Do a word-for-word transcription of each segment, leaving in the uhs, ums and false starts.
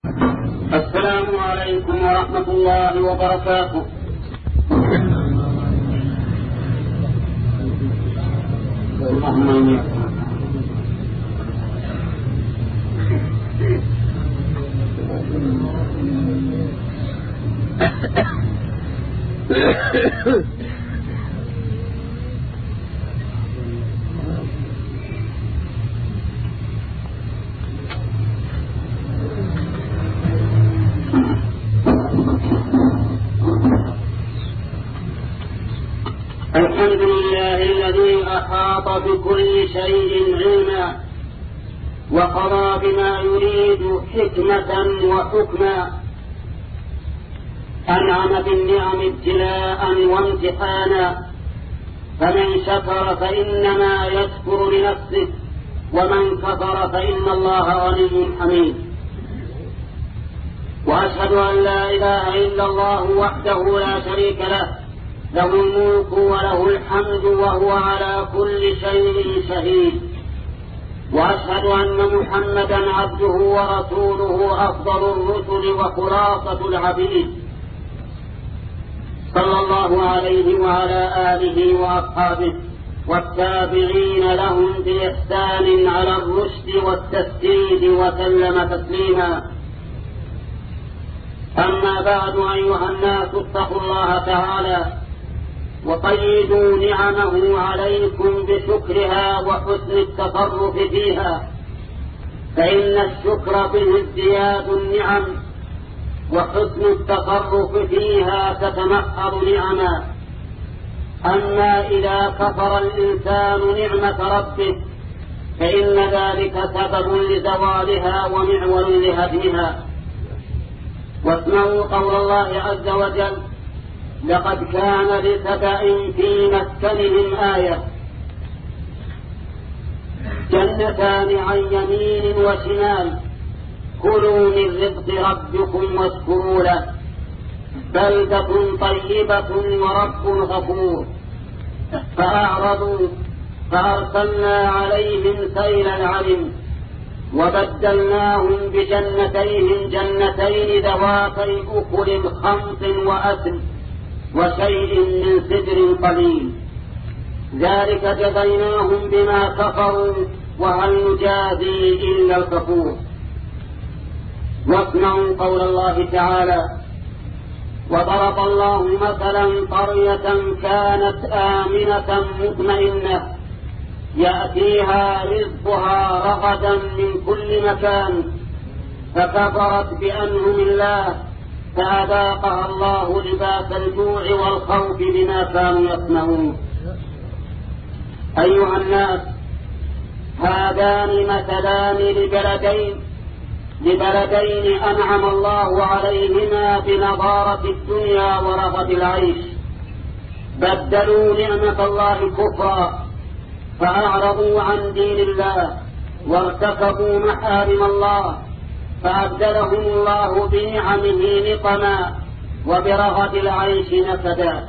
السلام عليكم ورحمة الله وبركاته. الحمد لله الذي أحاط بكل شيء علما وقضى بما يريد حكمة وحكما، أنعم بالنعم ابتلاء وامتحانا، فمن شكر فإنما يشكر لنفسه، ومن كفر فإن الله غني حميد. وأشهد أن لا إله إلا الله وحده لا شريك له، له الملك وله الحمد وهو على كل شيء شهيد. وأشهد أن محمدا عبده ورسوله أفضل الرسل وخلاصة العبيد، صلى الله عليه وعلى آله وأصحابه والتابعين لهم بإحسان على الرشد والتسديد وسلم تسليما. أما بعد، أيها الناس، اتقوا الله تعالى وقيدوا نعمه عليكم بشكرها وحسن التصرف فيها، فإن الشكر به ازدياد النعم، وحسن التصرف فيها تتمحض نعما. أما إذا كفر الإنسان نعمة ربه فإن ذلك سبب لزوالها ومعول لهدمها. واسمعوا قول الله عز وجل: لقد كان لسبأ في مسكنهم آية، جنتان عن يمين وشمال، كلوا من رزق ربكم واشكروا له، بلدة طيبة ورب غفور. فأعرضوا فأرسلنا عليهم سيل العلم، وبدلناهم بجنتيهم جنتين ذواتي أكل خمط وأثل وشيء من سدر قليل، ذلك جزيناهم بما كفروا، وهل نجازي إلا الكفور. واسمعوا قول الله تعالى: وضرب الله مثلا قرية كانت آمنة مطمئنة يأتيها رزقها رغدا من كل مكان، فكفرت بأنعم الله فأذاقها الله لباس الجوع والخوف بما كانوا يصنعون. أيها الناس، هذان مثلان لبلدين لبلدين أنعم الله عليهما بنضارة الدنيا ورغد العيش، بدلوا نعمة الله كفرا، فأعرضوا عن دين الله وارتكبوا محارم الله، فأبدلهم الله بنعمه نقما وبرغد العيش نكدا.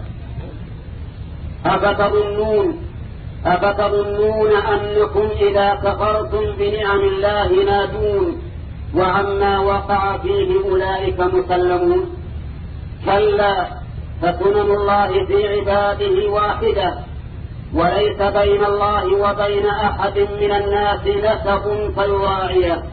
أفتظنون أفتظنون أنكم إذا كفرتم بنعم الله نادون وعما وقع فيه أولئك مسلمون؟ كلا، فسنن الله في عباده واحدة، وليس بين الله وبين أحد من الناس نسب فيراعيه.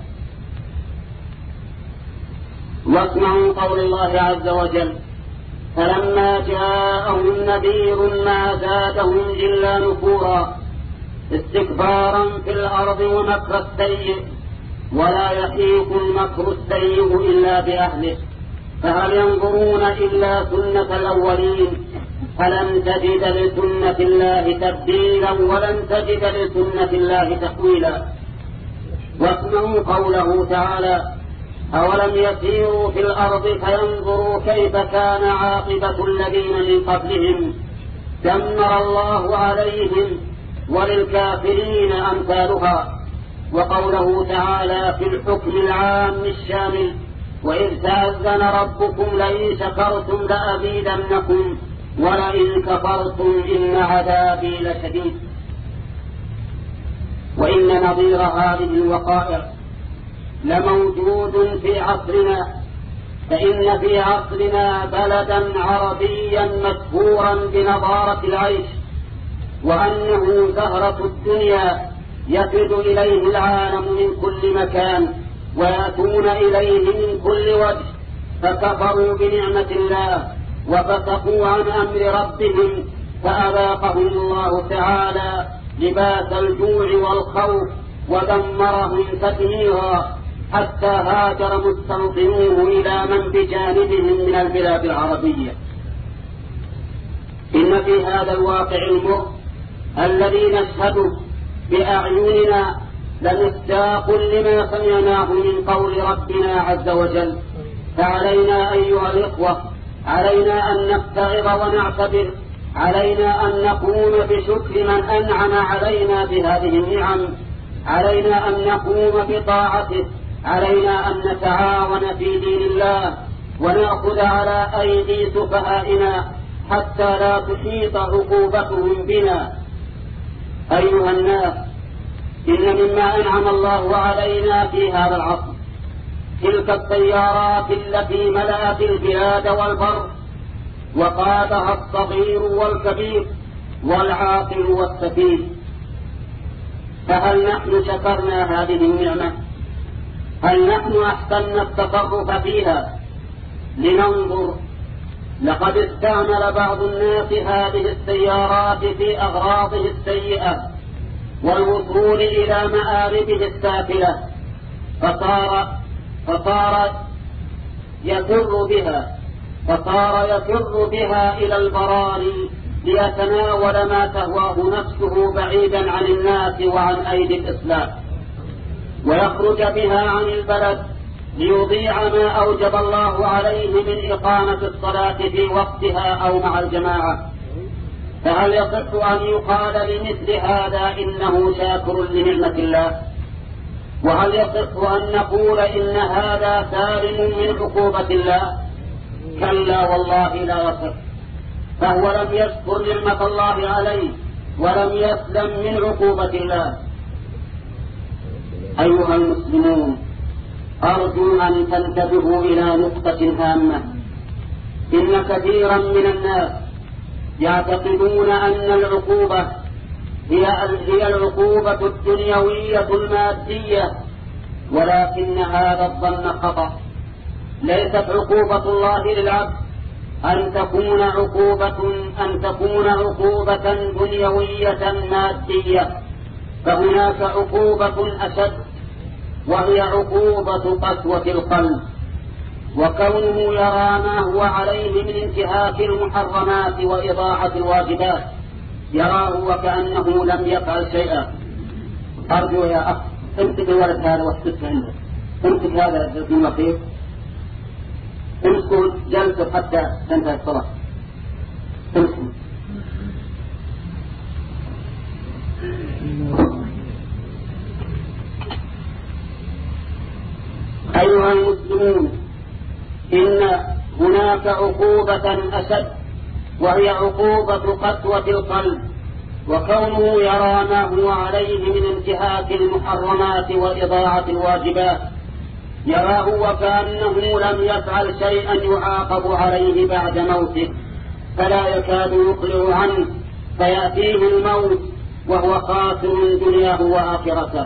واسمعوا قول الله عز وجل: فلما جاءهم نذير ما زادهم إلا نفورا، استكبارا في الأرض ومكر السيء، ولا يحيق المكر السيء إلا بأهله، فهل ينظرون إلا سنة الأولين، فلن تجد لسنة الله تبديلا ولن تجد لسنة الله تحويلا. واسمعوا قوله تعالى: أولم يسيروا في الأرض فينظروا كيف كان عاقبة الذين من قبلهم، دمر الله عليهم وللكافرين أمثالها. وقوله تعالى في الحكم العام الشامل: وإذ تأذن ربكم لئن شكرتم لأزيدنكم ولئن كفرتم إن عذابي لشديد. وإن نظير هذه الوقائع لموجود في عصرنا، فإن في عصرنا بلدا عربيا مشهورا بنضارة العيش، وأنه زهرة الدنيا يفد إليه العالم من كل مكان ويأتون إليه من كل وجه، فكفروا بنعمة الله وفسقوا عن أمر ربهم، فأذاقهم الله تعالى لباس الجوع والخوف ودمرهم تدميرا، حتى هاجر مستوطنوه إلى من بجانبهم من البلاد العربية. إن في هذا الواقع المر الذي نشهده بأعيننا لمصداق لما سمعناه من قول ربنا عز وجل. فعلينا أيها الإخوة، علينا أن نتعظ ونعتبر، علينا أن نقوم بشكر من أنعم علينا بهذه النعم، علينا أن نقوم بطاعته، علينا أن نتعاون في دين الله ونأخذ على أيدي سفهائنا حتى لا تحيط عقوبتهم بنا. أيها الناس، إن مما أنعم الله علينا في هذا العصر تلك السيارات التي ملأت البلاد والبر وقادها الصغير والكبير والعاقل والسفيه. فهل نحن شكرنا هذه النعمة؟ هل نحن أحسننا التصرف فيها؟ لننظر. لقد استعمل بعض الناس هذه السيارات في أغراضه السيئة والوصول إلى مآربه السافلة، فصار فصار يفر بها فصار يفر بها إلى البراري ليتناول ما تهواه نفسه بعيدا عن الناس وعن أيدي الإسلام، ويخرج بها عن البلد ليضيع ما أوجب الله عليه من إقامة الصلاة في وقتها أو مع الجماعة. فهل يصح أن يقال لمثل هذا إنه شاكر لنعمة الله؟ وهل يصح أن نقول إن هذا سالم من عقوبة الله؟ كلا والله لا يصح، فهو لم يشكر نعمة الله عليه ولم يسلم من عقوبة الله. أيها المسلمون، أرجو أن تنتبهوا إلى نقطة هامة. إن كثيرا من الناس يعتقدون أن العقوبة هي هي العقوبة الدنيوية المادية، ولكن هذا الظن خطأ. ليست عقوبة الله للعبد أن تكون عقوبة أن تكون عقوبة دنيوية مادية، فهناك عقوبة أشد، وهي عقوبة قسوة القلب، وكونه يرى ما هو عليه من انتهاك المحرمات وإضاعة الواجبات، يراه وكأنه لم يفعل شيئا. أرجو يا أخ، امسك الولد هذا واحتسه عنده، امسك هذا الدين لطيف، امسكوا جلسوا حتى تنتهي الصلاة، امسكوا. أيها المسلمون، إن هناك عقوبة أشد، وهي عقوبة قسوة القلب، وكونه يرى ما هو عليه من انتهاك المحرمات وإضاعة الواجبات، يراه وكأنه لم يفعل شيئا يعاقب عليه بعد موته، فلا يكاد يقلع عنه، فيأتيه الموت وهو خاسر دنياه وآخرته.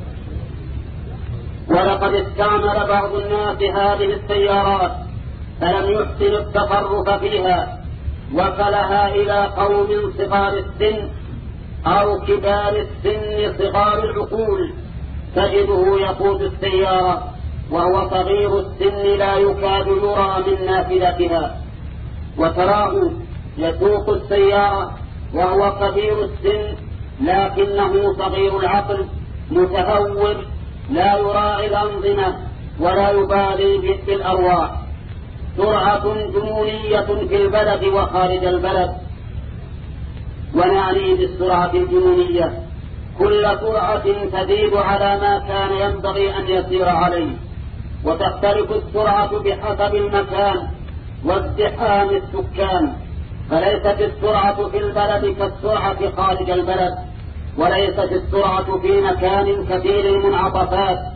ولقد استعمل بعض الناس هذه السيارات فلم يحسن التصرف فيها، وكلها إلى قوم صغار السن أو كبار السن صغار العقول، تجده يقود السيارة وهو صغير السن لا يكاد يرى من نافذتها، وتراه يسوق السيارة وهو كبير السن لكنه صغير العقل متهور، لا يراعي الأنظمة ولا يبالي بالأرواح. سرعة جنونية في البلد وخارج البلد، ونعني بالسرعة الجنونية كل سرعة تزيد على ما كان ينبغي أن يسير عليه، وتختلف السرعة بحسب المكان وازدحام السكان، فليست السرعة في البلد كالسرعة خارج البلد، وليست السرعة في مكان كثير المنعطفات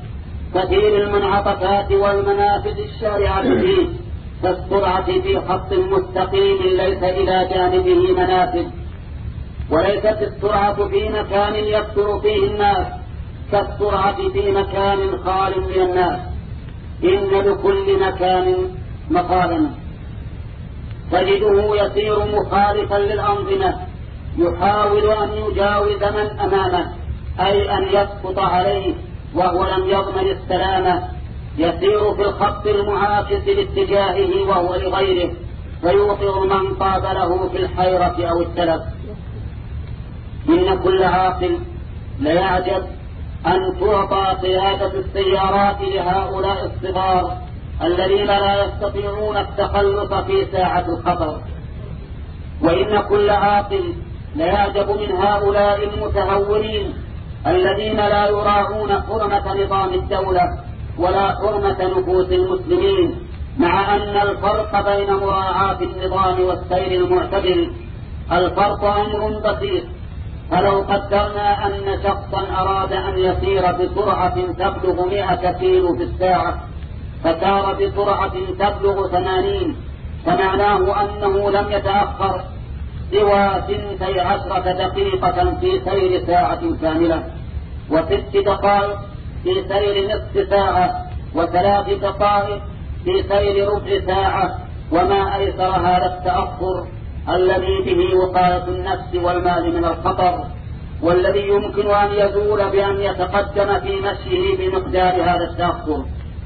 كثير المنعطفات والمنافذ الشارعة فيه، كالسرعة في خط مستقيم ليس إلى جانبه منافذ، وليست السرعة في مكان يكثر فيه الناس كالسرعة في مكان خال من الناس، إن لكل مكان مقالا. تجده يسير مخالفا للأنظمة، يحاول أن يجاوز من أمامه، أي أن يسقط عليه وهو لم يضمن السلامة، يسير في الخط المعاكس لاتجاهه وهو لغيره، فيوقظ من قابله في الحيرة أو التلف. إن كل عاقل ليعجب أن تعطى قيادة السيارات لهؤلاء الصغار الذين لا يستطيعون التخلص في ساعة الخطر. وإن كل عاقل ليعجب من هؤلاء المتهورين الذين لا يراعون حرمة نظام الدولة ولا حرمة نفوس المسلمين، مع أن الفرق بين مراعاة النظام والسير المعتدل الفرق أمر بسيط. فلو قدرنا أن شخصا أراد أن يسير بسرعة تبلغ مئة كيلو في الساعة فسار بسرعة تبلغ ثمانين، فمعناه أنه لم يتأخر سوى ثنتي عشرة دقيقة في سير ساعة كاملة، وست دقائق في سير نصف ساعة، وثلاث دقائق في سير ربع ساعة، وما أيسر هذا التأخر الذي به وقاية النفس والمال من الخطر، والذي يمكن أن يزول بأن يتقدم في مشيه بمقدار هذا التأخر.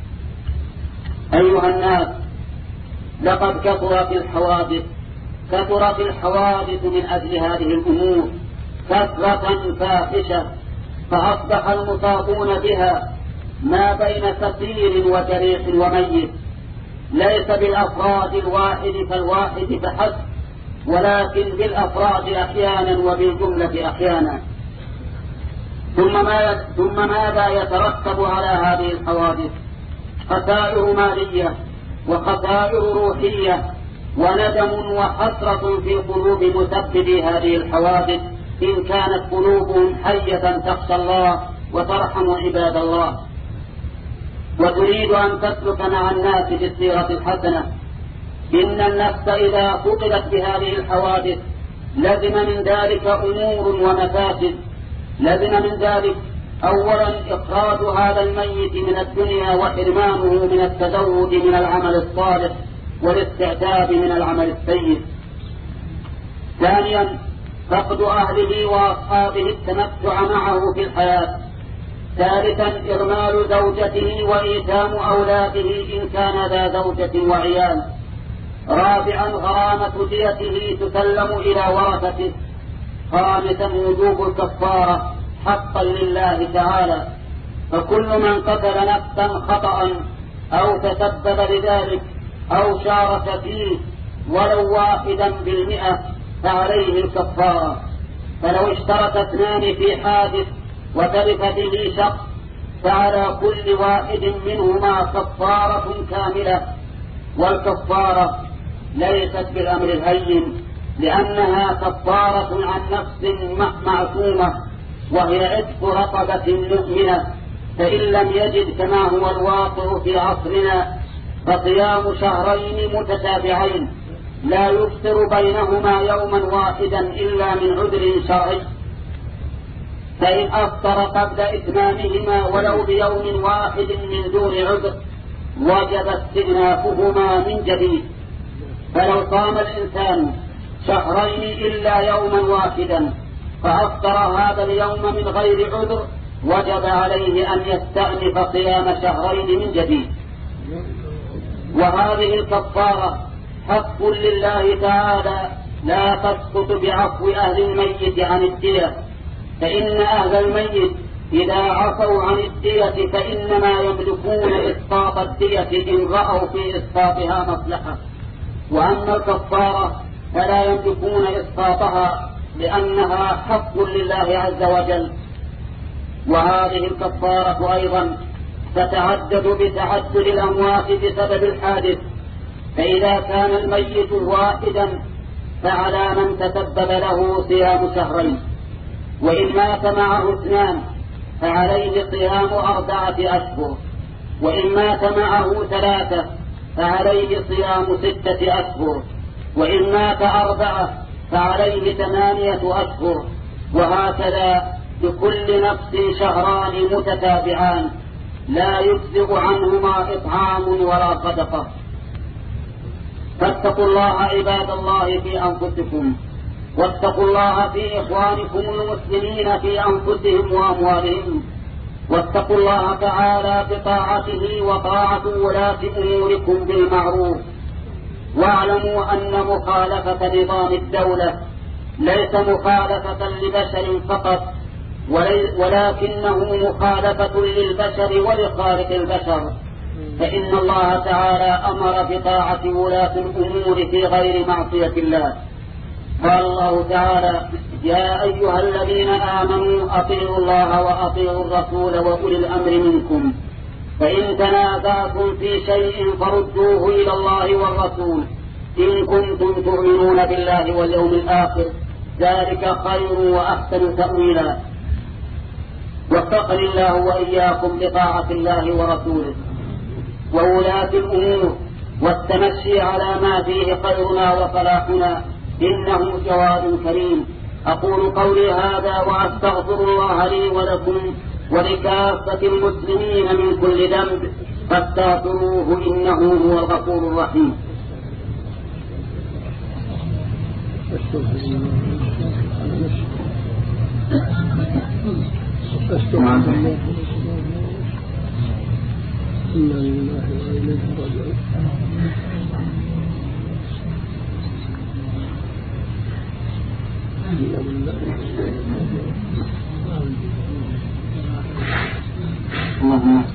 أيها الناس، لقد كثرت الحوادث كثرت الحوادث من أجل هذه الأمور كثرة فاحشة، فأصبح المصابون بها ما بين كثير وجريح وميت، ليس بالأفراد الواحد فالواحد فحسب، ولكن بالأفراد أحيانا وبالجملة أحيانا. ثم, ما ثم ماذا يترتب على هذه الحوادث؟ خسائر مالية وخسائر روحية وندم وحسرة في قلوب مسببي هذه الحوادث، إن كانت قلوبهم حية تخشى الله وترحم عباد الله وتريد أن تسلك مع الناس بالسيرة الحسنة. إن النفس إذا فقدت بهذه الحوادث لزم من ذلك أمور ومفاسد. لزم من ذلك أولا إخراج هذا الميت من الدنيا وحرمانه من التزود من العمل الصالح والاستعتاب من العمل السيء. ثانيا فقد أهله وأصحابه التمتع معه في الحياة. ثالثا إرمال زوجته وإيتام أولاده إن كان ذا زوجة وعيال. رابعا غرامة ديته تسلم إلى ورثته. خامسا وجوب الكفارة حقا لله تعالى، فكل من قتل نفسا خطأ أو تسبب لذلك أو شارك فيه ولو واحدا بالمئة فعليه الكفارة. فلو اشترك اثنان في حادث وتلف به شخص فعلى كل واحد منهما كفارة كاملة. والكفارة ليست بالأمر الهين، لأنها كفارة عن نفس معصومة، وهي عتق رقبة مؤمنة. فإن لم يجد كما هو الواقع في عصرنا فصيام شهرين متتابعين لا يفطر بينهما يوما واحدا إلا من عذر شرعي، فإن أفطر قبل إتمامهما ولو بيوم واحد من دون عذر وجب استئنافهما من جديد. فلو صام الإنسان شهرين إلا يوما واحدا فأفطر هذا اليوم من غير عذر وجب عليه أن يستأنف صيام شهرين من جديد. وهذه الكفارة حق لله تعالى لا تسقط بعفو أهل الميت عن الدية، فإن أهل الميت إذا عفوا عن الدية فإنما يملكون إسقاط الدية إن رأوا في إسقاطها مصلحة، وأما الكفارة فلا يملكون إسقاطها لأنها حق لله عز وجل. وهذه الكفارة أيضا تتعدد بتعدد الأموات بسبب الحادث، فإذا كان الميت واحدا فعلى من تسبب له صيام شهرين، وإن مات معه اثنان فعليه صيام أربعة أشهر، وإن مات معه ثلاثة فعليه صيام ستة أشهر، وإن مات أربعة فعليه ثمانية أشهر، وهكذا لكل نفس شهران متتابعان لا يجزئ عنهما إطعام ولا صدقة. فاتقوا الله عباد الله في أنفسكم، واتقوا الله في إخوانكم المسلمين في أنفسهم وأموالهم، واتقوا الله تعالى بطاعته وطاعة ولاة أموركم بالمعروف. واعلموا أن مخالفة نظام الدولة ليس مخالفة لبشر فقط، ولكنه مخالفة للبشر ولخالق البشر، فإن الله تعالى أمر بطاعة ولاة الأمور في غير معصية الله. قال الله تعالى: يا أيها الذين آمنوا أطيعوا الله وأطيعوا الرسول وأولي الأمر منكم، فإن تنازعتم في شيء فردوه إلى الله والرسول إن كنتم تؤمنون بالله واليوم الآخر، ذلك خير وأحسن تأويلا. وفقني الله وإياكم لطاعة الله ورسوله وولاة الأمور والتمشي على ما فيه خيرنا وصلاحنا، إنه جواد كريم. أقول قولي هذا وأستغفر الله لي ولكم ولكافة المسلمين من كل ذنب، فاستغفروه إنه هو الغفور الرحيم. اللهم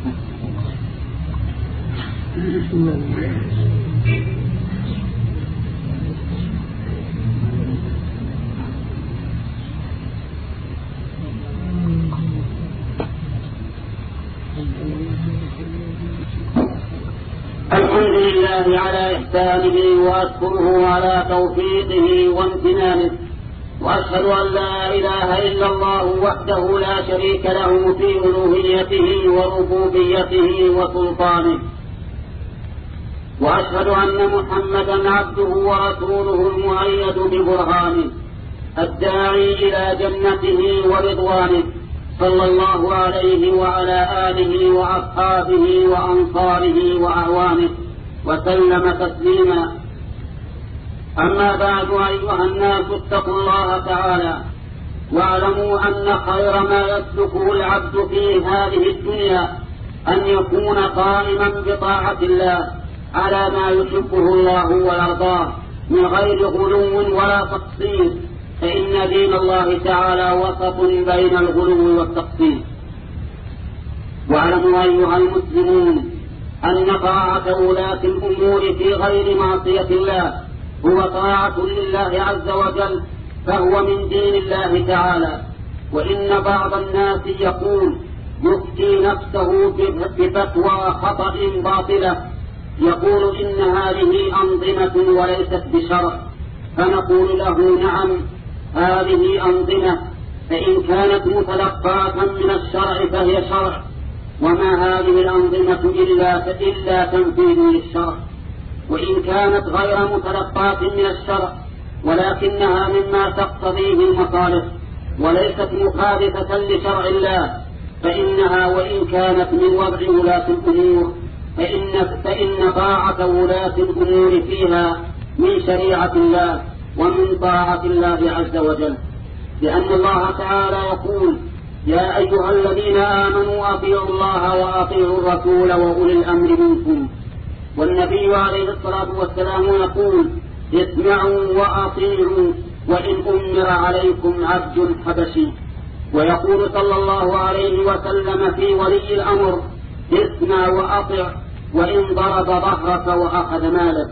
الحمد لله على إحسانه وأشكره على توفيقه وامتنانه، وأشهد أن لا إله إلا الله وحده لا شريك له في ألوهيته وربوبيته وسلطانه، وأشهد أن محمدا عبده ورسوله المؤيد ببرهانه الداعي إلى جنته ورضوانه، صلى الله عليه وعلى آله وأصحابه وأنصاره وأعوانه وسلم تسليما. أما بعد، أيها الناس اتقوا الله تعالى واعلموا أن خير ما يسلكه العبد في هذه الدنيا أن يكون قائما بطاعة الله على ما يحبه الله ويرضاه من غير غلو ولا تقصير، فإن دين الله تعالى وسط بين الغلو والتقصير. واعلموا أيها المسلمون أن طاعة ولاة الأمور في غير معصية الله هو طاعة لله عز وجل، فهو من دين الله تعالى. وإن بعض الناس يقول يفتي نفسه بفتوى خطأ باطلة، يقول إن هذه أنظمة وليست بشرع، فنقول له نعم هذه أنظمة، فإن كانت متلقاة من الشرع فهي شرع، وما هذه الأنظمة إلا إلا تنفيذ للشرع. وإن كانت غير متلقاة من الشرع ولكنها مما تقتضيه المصالح وليست مخالفة لشرع الله، فإنها وإن كانت من وضع ولاة الأمور فإن, فإن طاعة ولاة الأمور فيها من شريعة الله ومن طاعة الله عز وجل، لأن الله تعالى يقول: يا أيها الذين آمنوا أطيعوا الله وأطيعوا الرسول وأولي الأمر منكم. والنبي عليه الصلاة والسلام يقول: اسمعوا وأطيعوا وإن أمر عليكم عبد حبشي. ويقول صلى الله عليه وسلم في ولي الأمر: اسمع وأطع وإن ضرب ظهرك وأخذ مالك.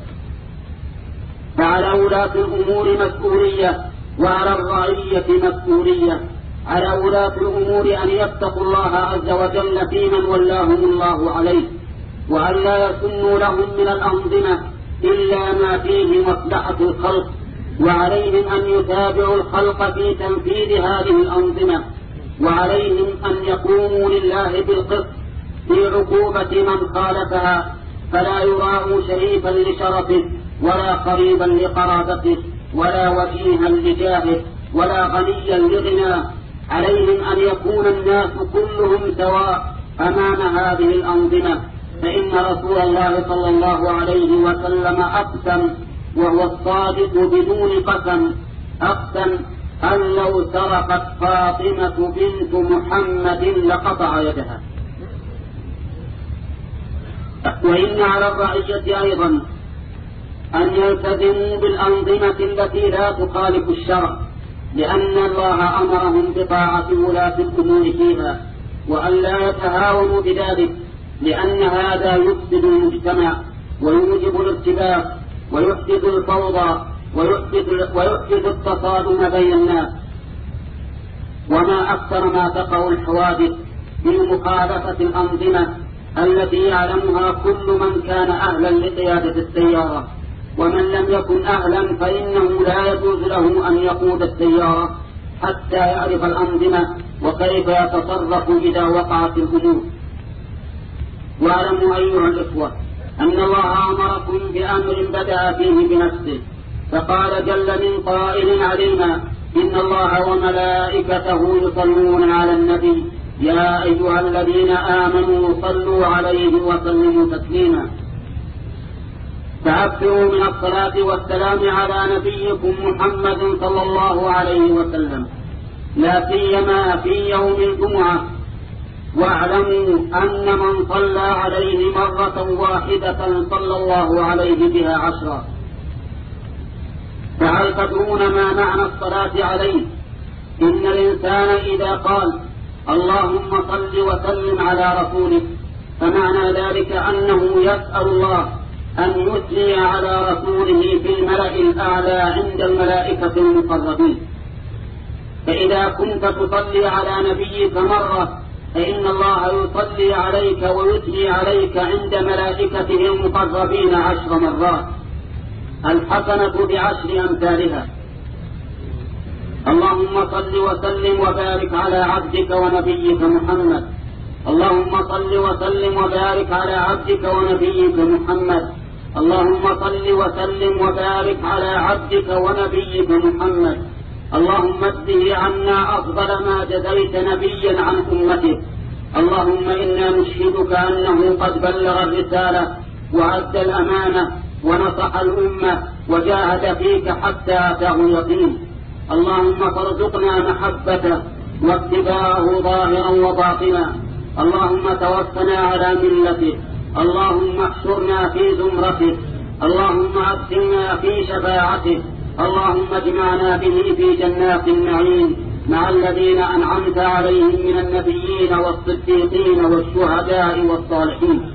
فعلى ولاة الأمور مسؤولية وعلى الرعية مسؤولية. على ولاة الأمور أن يتقوا الله عز وجل في من ولاهم الله عليه، وأن لا يسنوا لهم من الأنظمة إلا ما فيه مصلحة الخلق، وعليهم أن يتابعوا الخلق في تنفيذ هذه الأنظمة، وعليهم أن يقوموا لله بالقسط في عقوبة من خالفها، فلا يراء شريفا لشرفه ولا قريبا لقرابته ولا وجيها لجاهه ولا غنيا لغناه. عليهم أن يكون الناس كلهم سواء أمام هذه الأنظمة، فإن رسول الله صلى الله عليه وسلم أقسم وهو الصادق بدون قسم، أقسم أن لو سرقت فاطمة بنت محمد لقطع يدها. وإن على الرعية أيضا أن يلتزموا بالأنظمة التي لا تخالف الشرع، لأن الله أمرهم بطاعة ولاة الأمور فيها، وأن لا يتهاونوا بذلك، لأن هذا يفسد المجتمع ويوجب الارتباك ويحدث الفوضى ويحدث التصادم بين الناس. وما أكثر ما تقع الحوادث في مخالفة الأنظمة التي يعلمها كل من كان أهلا لقيادة السيارة، ومن لم يكن أهلا فإنه لا يجوز له أن يقود السيارة حتى يعرف الأنظمة وكيف يتصرف إذا وقعت الأمور. واعلموا أيها الإخوة أن الله أمركم بأمر بدأ فيه بنفسه، فقال جل من قائل علينا: إن الله وملائكته يصلون على النبي يا أيها الذين آمنوا صلوا عليه وسلموا تسليما. فأكثروا من الصلاة والسلام على نبيكم محمد صلى الله عليه وسلم، لا سيما في يوم الجمعة. واعلموا أن من صلى عليه مرة واحدة صلى الله عليه بها عشرا. فهل تدرون ما معنى الصلاة عليه؟ إن الإنسان إذا قال اللهم صل وسلم على رسولك فمعنى ذلك أنه يسأل الله أن يثني على رسوله في الملأ الأعلى عند الملائكة المقربين. فإذا كنت تصلي على نبيك مرة فإن الله يصلي عليك ويثني عليك عند ملائكته المقربين عشر مرات، الحسنة بعشر أمثالها. اللهم صل وسلم وبارك على عبدك ونبيك محمد. اللهم صل وسلم وبارك على عبدك ونبيك محمد. اللهم صل وسلم وبارك على عبدك ونبيك محمد. اللهم اجزه عنا أفضل ما جزيت نبيا عن أمته. اللهم إنا نشهدك أنه قد بلغ الرسالة وأدى الأمانة ونصح الأمة وجاهد فيك حتى أتاه اليقين. اللهم فارزقنا محبته واتباعه ظاهرا وباطنا. اللهم توفنا على ملته. اللهم احشرنا في زمرته. اللهم أدخلنا في شفاعته. اللهم اجمعنا به في جنات النعيم مع الذين أنعمت عليهم من النبيين والصديقين والشهداء والصالحين.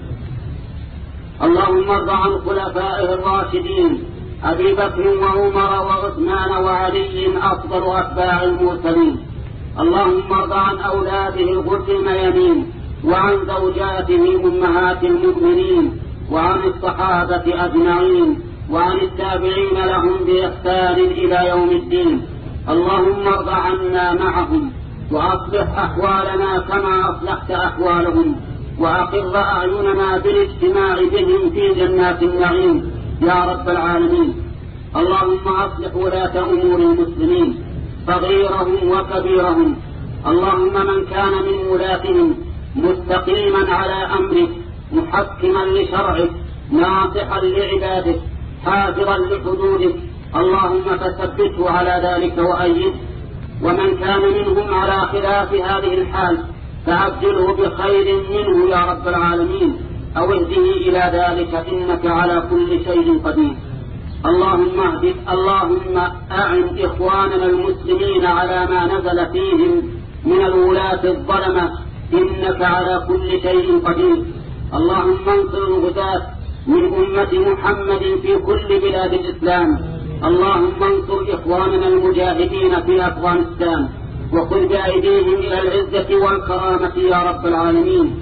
اللهم ارض عن خلفائه الراشدين أبي بكر وعمر وعثمان وعلي أفضل أتباع المرسلين. اللهم ارض عن أولاده الغر الميامين وعن زوجاته أمهات المؤمنين وعن الصحابة أجمعين وعن التابعين لهم بإحسان إلى يوم الدين. اللهم ارض عنا معهم وأصلح أحوالنا كما أصلحت أحوالهم، وأقر أعيننا بالاجتماع بهم في جنات النعيم يا رب العالمين. اللهم أصلح ولاة أمور المسلمين صغيرهم وكبيرهم. اللهم من كان من ولاتهم مستقيما على أمرك محكما لشرعك ناصحا لعبادك حافظا لحدودك، اللهم فثبته على ذلك وأيده. ومن كان منهم على خلاف هذه الحال فعجله بخير منه يا رب العالمين، أو اهده إلى ذلك إنك على كل شيء قدير. اللهم اهد اللهم أعن إخواننا المسلمين على ما نزل فيهم من الولاة الظلمة إنك على كل شيء قدير. اللهم انصر الغداة من أمة محمد في كل بلاد الإسلام. اللهم انصر إخواننا المجاهدين في أفغانستان وخذ بأيديهم إلى العزة والكرامة يا رب العالمين.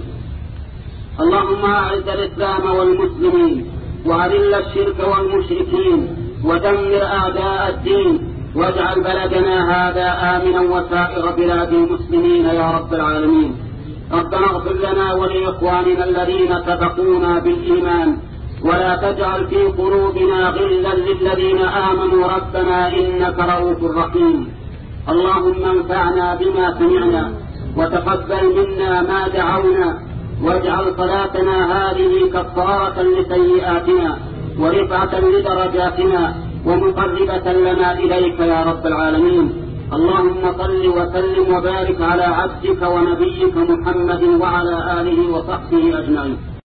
اللهم أعز الإسلام والمسلمين وأذل الشرك والمشركين ودمر أعداء الدين، واجعل بلدنا هذا آمنا وسائر بلاد المسلمين يا رب العالمين. ربنا اغفر لنا ولإخواننا الذين سبقونا بالإيمان ولا تجعل في قلوبنا غلا للذين آمنوا ربنا إنك رؤوف رحيم. اللهم انفعنا بما سمعنا وتقبل منا ما دعونا واجعل صلاتنا هذه كفارة لسيئاتنا ورفعة لدرجاتنا ومقربة لنا إليك يا رب العالمين. اللهم صل وسلم وبارك على عبدك ونبيك محمد وعلى آله وصحبه أجمعين.